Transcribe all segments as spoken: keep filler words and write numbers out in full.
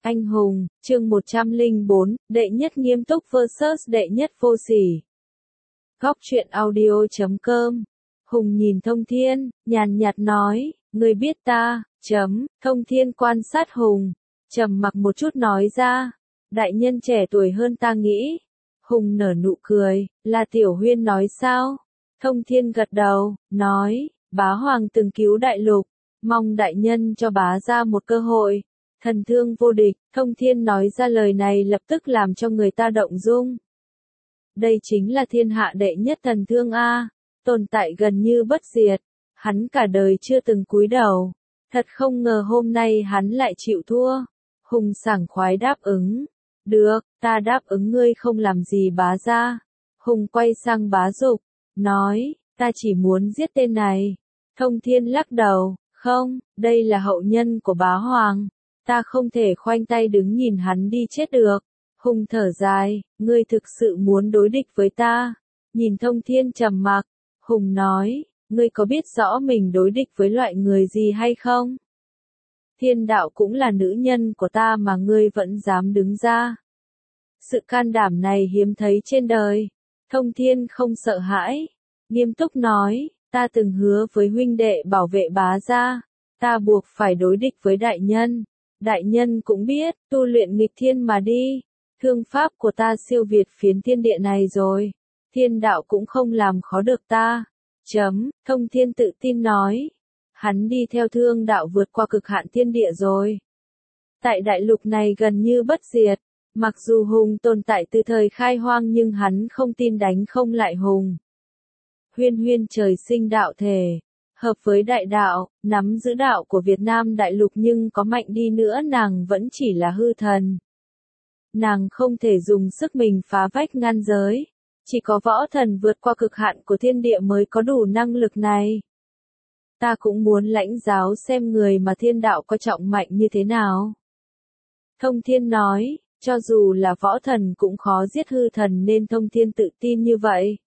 Anh hùng, chương một trăm lẻ bốn, đệ nhất nghiêm túc versus đệ nhất vô sỉ. Góc truyện audio chấm com. Hùng nhìn Thông Thiên, nhàn nhạt nói, người biết ta, chấm, Thông Thiên quan sát Hùng, trầm mặc một chút nói ra, đại nhân trẻ tuổi hơn ta nghĩ. Hùng nở nụ cười, là Tiểu Huyên nói sao? Thông Thiên gật đầu, nói, bá hoàng từng cứu đại lục, mong đại nhân cho bá ra một cơ hội. Thần thương vô địch, Thông Thiên nói ra lời này lập tức làm cho người ta động dung. Đây chính là thiên hạ đệ nhất thần thương A, tồn tại gần như bất diệt, hắn cả đời chưa từng cúi đầu. Thật không ngờ hôm nay hắn lại chịu thua. Hùng sảng khoái đáp ứng. Được, ta đáp ứng ngươi không làm gì bá ra. Hùng quay sang Bá Dục, nói, ta chỉ muốn giết tên này. Thông Thiên lắc đầu, không, đây là hậu nhân của bá hoàng. Ta không thể khoanh tay đứng nhìn hắn đi chết được. Hùng thở dài, ngươi thực sự muốn đối địch với ta. Nhìn Thông Thiên trầm mặc, Hùng nói, ngươi có biết rõ mình đối địch với loại người gì hay không? Thiên đạo cũng là nữ nhân của ta mà ngươi vẫn dám đứng ra. Sự can đảm này hiếm thấy trên đời. Thông Thiên không sợ hãi, nghiêm túc nói, ta từng hứa với huynh đệ bảo vệ bá gia, ta buộc phải đối địch với đại nhân. Đại nhân cũng biết, tu luyện nghịch thiên mà đi, thương pháp của ta siêu việt phiến thiên địa này rồi, thiên đạo cũng không làm khó được ta. Chấm, Thông Thiên tự tin nói, hắn đi theo thương đạo vượt qua cực hạn thiên địa rồi. Tại đại lục này gần như bất diệt, mặc dù Hùng tồn tại từ thời khai hoang nhưng hắn không tin đánh không lại Hùng. Huyên Huyên trời sinh đạo thể, hợp với đại đạo, nắm giữ đạo của Việt Nam đại lục nhưng có mạnh đi nữa nàng vẫn chỉ là hư thần. Nàng không thể dùng sức mình phá vách ngăn giới, chỉ có võ thần vượt qua cực hạn của thiên địa mới có đủ năng lực này. Ta cũng muốn lãnh giáo xem người mà thiên đạo coi trọng mạnh như thế nào. Thông Thiên nói, cho dù là võ thần cũng khó giết hư thần nên Thông Thiên tự tin như vậy.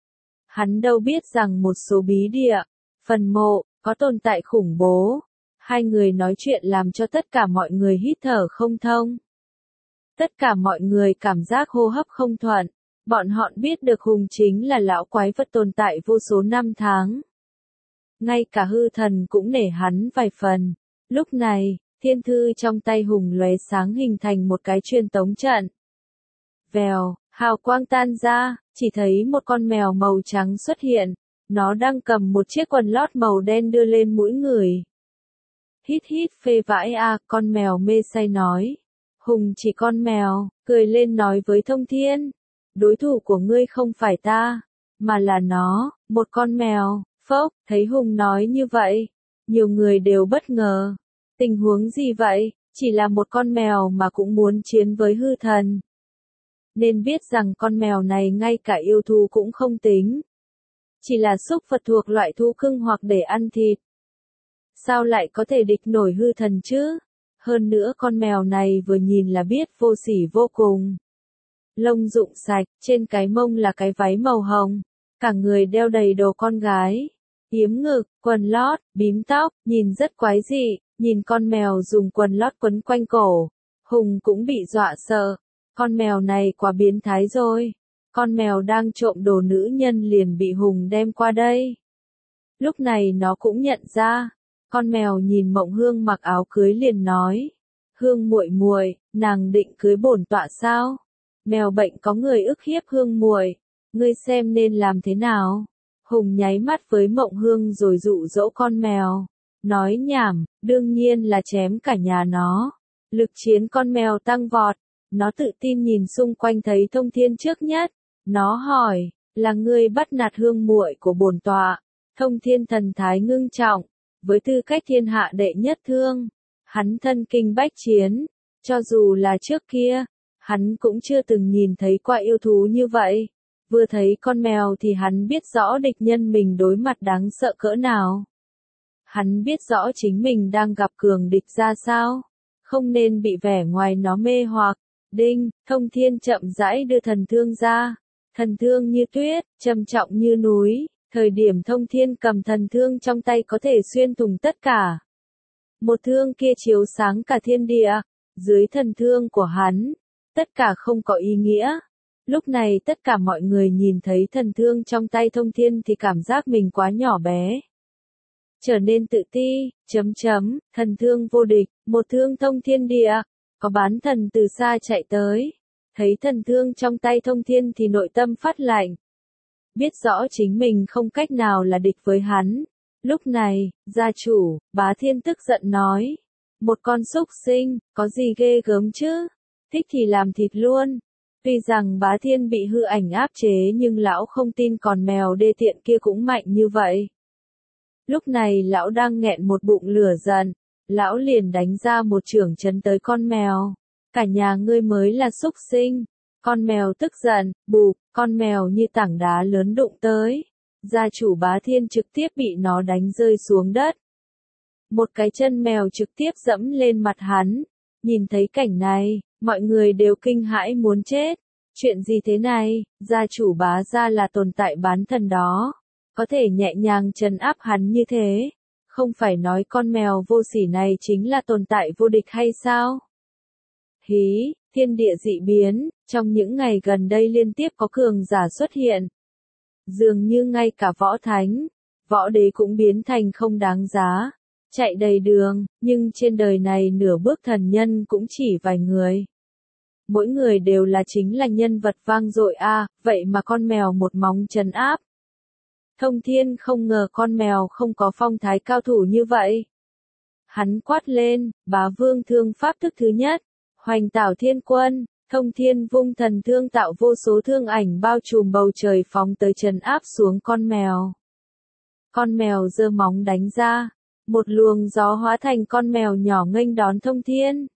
Hắn đâu biết rằng một số bí địa, phần mộ, có tồn tại khủng bố. Hai người nói chuyện làm cho tất cả mọi người hít thở không thông. Tất cả mọi người cảm giác hô hấp không thuận. Bọn họ biết được Hùng chính là lão quái vật tồn tại vô số năm tháng. Ngay cả hư thần cũng nể hắn vài phần. Lúc này, thiên thư trong tay Hùng lóe sáng hình thành một cái truyền tống trận. Vèo, hào quang tan ra, chỉ thấy một con mèo màu trắng xuất hiện. Nó đang cầm một chiếc quần lót màu đen đưa lên mũi người. Hít hít phê vãi à, con mèo mê say nói. Hùng chỉ con mèo, cười lên nói với Thông Thiên. Đối thủ của ngươi không phải ta, mà là nó, một con mèo. Phốc, thấy Hùng nói như vậy, nhiều người đều bất ngờ. Tình huống gì vậy, chỉ là một con mèo mà cũng muốn chiến với hư thần. Nên biết rằng con mèo này ngay cả yêu thú cũng không tính. Chỉ là súc vật thuộc loại thú cưng hoặc để ăn thịt. Sao lại có thể địch nổi hư thần chứ? Hơn nữa con mèo này vừa nhìn là biết vô sỉ vô cùng. Lông rụng sạch, trên cái mông là cái váy màu hồng. Cả người đeo đầy đồ con gái. Yếm ngực, quần lót, bím tóc, nhìn rất quái dị. Nhìn con mèo dùng quần lót quấn quanh cổ. Hùng cũng bị dọa sợ. Con mèo này quá biến thái rồi. Con mèo đang trộm đồ nữ nhân liền bị Hùng đem qua đây. Lúc này nó cũng nhận ra. Con mèo nhìn Mộng Hương mặc áo cưới liền nói. Hương muội muội, nàng định cưới bổn tọa sao? Mèo bệnh có người ức hiếp Hương muội, ngươi xem nên làm thế nào? Hùng nháy mắt với Mộng Hương rồi dụ dỗ con mèo. Nói nhảm, đương nhiên là chém cả nhà nó. Lực chiến con mèo tăng vọt. Nó tự tin nhìn xung quanh thấy Thông Thiên trước nhất. Nó hỏi, là ngươi bắt nạt Hương muội của bổn tọa? Thông Thiên thần thái ngưng trọng, với tư cách thiên hạ đệ nhất thương, hắn thân kinh bách chiến, cho dù là trước kia, hắn cũng chưa từng nhìn thấy qua yêu thú như vậy. Vừa thấy con mèo thì hắn biết rõ địch nhân mình đối mặt đáng sợ cỡ nào. Hắn biết rõ chính mình đang gặp cường địch ra sao, không nên bị vẻ ngoài nó mê hoặc. Đinh, Thông Thiên chậm rãi đưa thần thương ra. Thần thương như tuyết, trầm trọng như núi, thời điểm Thông Thiên cầm thần thương trong tay có thể xuyên thủng tất cả. Một thương kia chiếu sáng cả thiên địa, dưới thần thương của hắn, tất cả không có ý nghĩa. Lúc này tất cả mọi người nhìn thấy thần thương trong tay Thông Thiên thì cảm giác mình quá nhỏ bé. Trở nên tự ti, chấm chấm, thần thương vô địch, một thương thông thiên địa, có bán thần từ xa chạy tới. Thấy thần thương trong tay Thông Thiên thì nội tâm phát lạnh. Biết rõ chính mình không cách nào là địch với hắn. Lúc này, gia chủ, Bá Thiên tức giận nói. Một con súc sinh, có gì ghê gớm chứ? Thích thì làm thịt luôn. Tuy rằng Bá Thiên bị hư ảnh áp chế nhưng lão không tin con mèo đê tiện kia cũng mạnh như vậy. Lúc này lão đang nghẹn một bụng lửa giận. Lão liền đánh ra một chưởng chấn tới con mèo. Cả nhà ngươi mới là súc sinh. Con mèo tức giận, bụp, con mèo như tảng đá lớn đụng tới. Gia chủ Bá Thiên trực tiếp bị nó đánh rơi xuống đất. Một cái chân mèo trực tiếp dẫm lên mặt hắn. Nhìn thấy cảnh này, mọi người đều kinh hãi muốn chết. Chuyện gì thế này, gia chủ Bá gia là tồn tại bán thần đó. Có thể nhẹ nhàng trấn áp hắn như thế. Không phải nói con mèo vô sỉ này chính là tồn tại vô địch hay sao? Hí, thiên địa dị biến, trong những ngày gần đây liên tiếp có cường giả xuất hiện. Dường như ngay cả võ thánh, võ đế cũng biến thành không đáng giá. Chạy đầy đường, nhưng trên đời này nửa bước thần nhân cũng chỉ vài người. Mỗi người đều là chính là nhân vật vang dội a, vậy mà con mèo một móng trấn áp. Thông Thiên không ngờ con mèo không có phong thái cao thủ như vậy. Hắn quát lên, Bá Vương thương pháp thức thứ nhất, hoành tảo thiên quân, Thông Thiên vung thần thương tạo vô số thương ảnh bao trùm bầu trời phóng tới trấn áp xuống con mèo. Con mèo giơ móng đánh ra, một luồng gió hóa thành con mèo nhỏ nghênh đón Thông Thiên.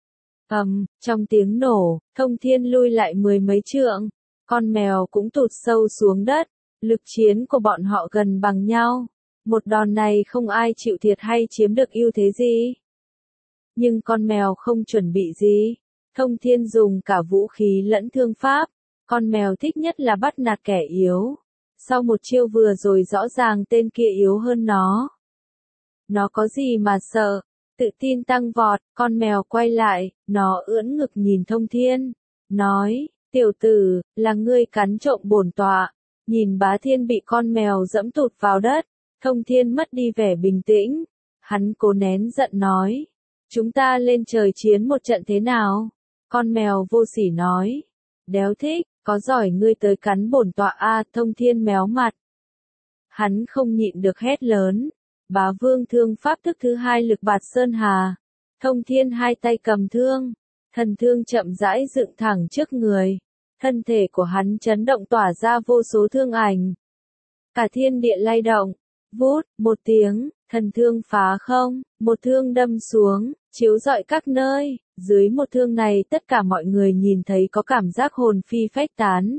Ầm, trong tiếng nổ, Thông Thiên lui lại mười mấy trượng, con mèo cũng tụt sâu xuống đất. Lực chiến của bọn họ gần bằng nhau. Một đòn này không ai chịu thiệt hay chiếm được ưu thế gì. Nhưng con mèo không chuẩn bị gì. Thông Thiên dùng cả vũ khí lẫn thương pháp. Con mèo thích nhất là bắt nạt kẻ yếu. Sau một chiêu vừa rồi rõ ràng tên kia yếu hơn nó. Nó có gì mà sợ. Tự tin tăng vọt, con mèo quay lại, nó ưỡn ngực nhìn Thông Thiên. Nói, tiểu tử, là ngươi cắn trộm bổn tọa. Nhìn Bá Thiên bị con mèo dẫm tụt vào đất, Thông Thiên mất đi vẻ bình tĩnh. Hắn cố nén giận nói. Chúng ta lên trời chiến một trận thế nào? Con mèo vô sỉ nói. Đéo thích, có giỏi ngươi tới cắn bổn tọa a. Thông Thiên méo mặt. Hắn không nhịn được hét lớn. Bá Vương thương pháp thức thứ hai lực bạt sơn hà. Thông Thiên hai tay cầm thương. Thần thương chậm rãi dựng thẳng trước người. Thân thể của hắn chấn động tỏa ra vô số thương ảnh. Cả thiên địa lay động. Vút, một tiếng, thần thương phá không, một thương đâm xuống, chiếu rọi các nơi. Dưới một thương này tất cả mọi người nhìn thấy có cảm giác hồn phi phách tán.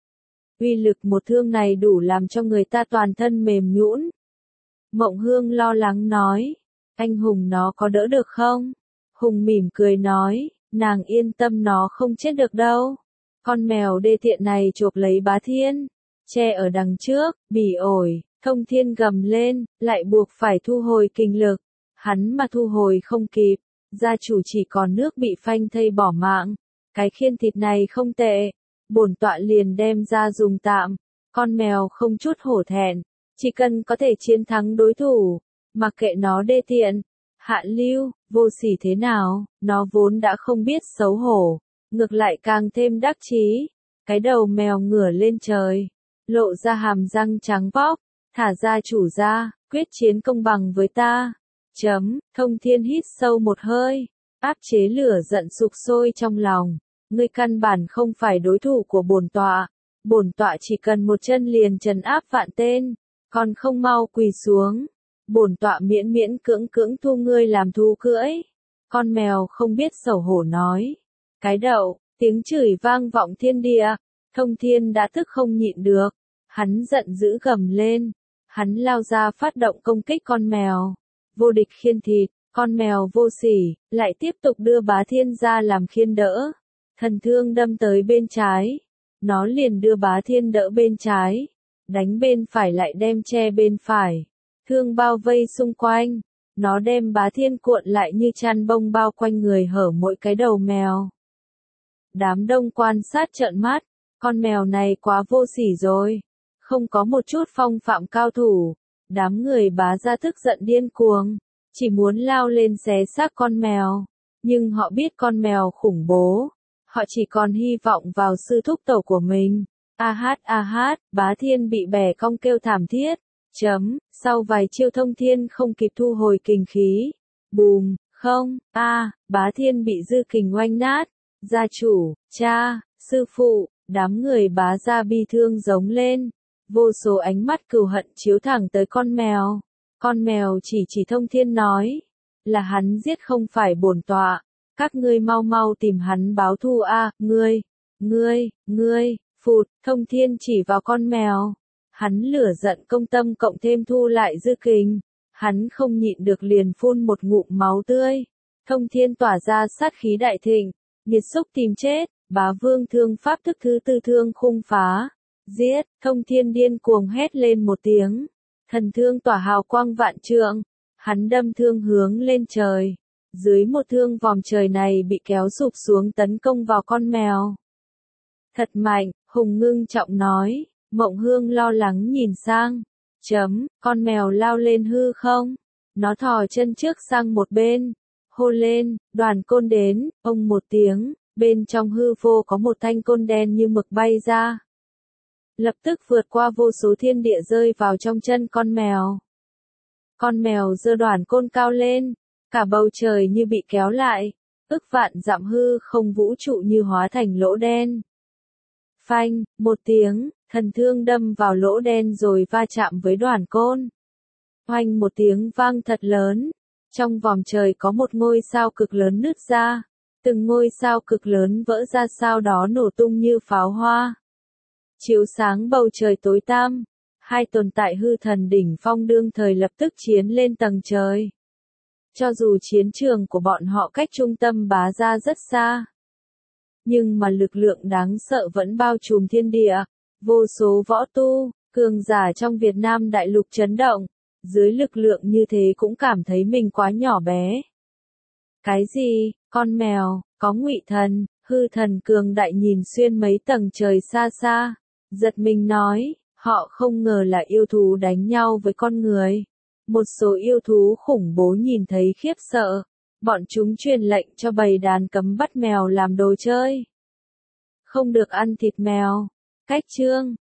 Uy lực một thương này đủ làm cho người ta toàn thân mềm nhũn. Mộng Hương lo lắng nói. Anh Hùng nó có đỡ được không? Hùng mỉm cười nói. Nàng yên tâm nó không chết được đâu. Con mèo đê tiện này chộp lấy Bá Thiên, che ở đằng trước, bỉ ổi, Thông Thiên gầm lên, lại buộc phải thu hồi kinh lực. Hắn mà thu hồi không kịp, gia chủ chỉ còn nước bị phanh thây bỏ mạng. Cái khiên thịt này không tệ, bổn tọa liền đem ra dùng tạm. Con mèo không chút hổ thẹn, chỉ cần có thể chiến thắng đối thủ, mặc kệ nó đê tiện, hạ lưu, vô sỉ thế nào, nó vốn đã không biết xấu hổ. Ngược lại càng thêm đắc chí, cái đầu mèo ngửa lên trời, lộ ra hàm răng trắng bóc, thả ra chủ ra, quyết chiến công bằng với ta. Chấm, Thông Thiên hít sâu một hơi, áp chế lửa giận sục sôi trong lòng. Ngươi căn bản không phải đối thủ của bổn tọa, bổn tọa chỉ cần một chân liền trấn áp vạn tên, còn không mau quỳ xuống. Bổn tọa miễn miễn cưỡng cưỡng thu ngươi làm thú cưỡi. Con mèo không biết xấu hổ nói. Cái đậu, tiếng chửi vang vọng thiên địa, Thông Thiên đã tức không nhịn được, hắn giận dữ gầm lên, hắn lao ra phát động công kích con mèo, vô địch khiên thịt, con mèo vô sỉ, lại tiếp tục đưa Bá Thiên ra làm khiên đỡ, thần thương đâm tới bên trái, nó liền đưa Bá Thiên đỡ bên trái, đánh bên phải lại đem che bên phải, thương bao vây xung quanh, Nó đem Bá Thiên cuộn lại như chăn bông bao quanh người hở mỗi cái đầu mèo. Đám đông quan sát trợn mắt, con mèo này quá vô sỉ rồi, không có một chút phong phạm cao thủ. Đám người Bá gia tức giận điên cuồng, chỉ muốn lao lên xé xác con mèo, nhưng họ biết con mèo khủng bố, họ chỉ còn hy vọng vào sư thúc tổ của mình. A hát a hát, Bá Thiên bị bẻ cong kêu thảm thiết. Chấm, sau vài chiêu Thông Thiên không kịp thu hồi kình khí. Bùm, không, a, Bá Thiên bị dư kình oanh nát. Gia chủ, cha, sư phụ, đám người Bá gia bi thương giống lên. Vô số ánh mắt cừu hận chiếu thẳng tới con mèo. Con mèo chỉ chỉ Thông Thiên nói, là hắn giết không phải bổn tọa. Các ngươi mau mau tìm hắn báo thù a, ngươi, ngươi, ngươi, phụt, Thông Thiên chỉ vào con mèo. Hắn lửa giận công tâm cộng thêm thu lại dư kình. Hắn không nhịn được liền phun một ngụm máu tươi. Thông Thiên tỏa ra sát khí đại thịnh. Nhiệt xúc tìm chết, Bá Vương thương pháp thức thứ tư thương khung phá. Giết, Thông Thiên điên cuồng hét lên một tiếng. Thần thương tỏa hào quang vạn trượng. Hắn đâm thương hướng lên trời. Dưới một thương vòm trời này bị kéo sụp xuống tấn công vào con mèo. Thật mạnh, Hùng ngưng trọng nói. Mộng Hương lo lắng nhìn sang. Chấm, con mèo lao lên hư không? Nó thò chân trước sang một bên. Hô lên, Đoàn Côn đến, ông một tiếng, bên trong hư vô có một thanh côn đen như mực bay ra. Lập tức vượt qua vô số thiên địa rơi vào trong chân con mèo. Con mèo giơ Đoàn Côn cao lên, cả bầu trời như bị kéo lại, ức vạn dặm hư không vũ trụ như hóa thành lỗ đen. Phanh, một tiếng, thần thương đâm vào lỗ đen rồi va chạm với Đoàn Côn. Oanh một tiếng vang thật lớn. Trong vòm trời có một ngôi sao cực lớn nứt ra. Từng ngôi sao cực lớn vỡ ra sau đó nổ tung như pháo hoa. Chiếu sáng bầu trời tối tăm. Hai tồn tại hư thần đỉnh phong đương thời lập tức chiến lên tầng trời. Cho dù chiến trường của bọn họ cách trung tâm Bá gia rất xa. Nhưng mà lực lượng đáng sợ vẫn bao trùm thiên địa. Vô số võ tu, cường giả trong Việt Nam đại lục chấn động. Dưới lực lượng như thế cũng cảm thấy mình quá nhỏ bé. Cái gì, con mèo, có ngụy thần, hư thần cường đại nhìn xuyên mấy tầng trời xa xa. Giật mình nói, họ không ngờ là yêu thú đánh nhau với con người. Một số yêu thú khủng bố nhìn thấy khiếp sợ. Bọn chúng truyền lệnh cho bầy đàn cấm bắt mèo làm đồ chơi. Không được ăn thịt mèo. Cách chương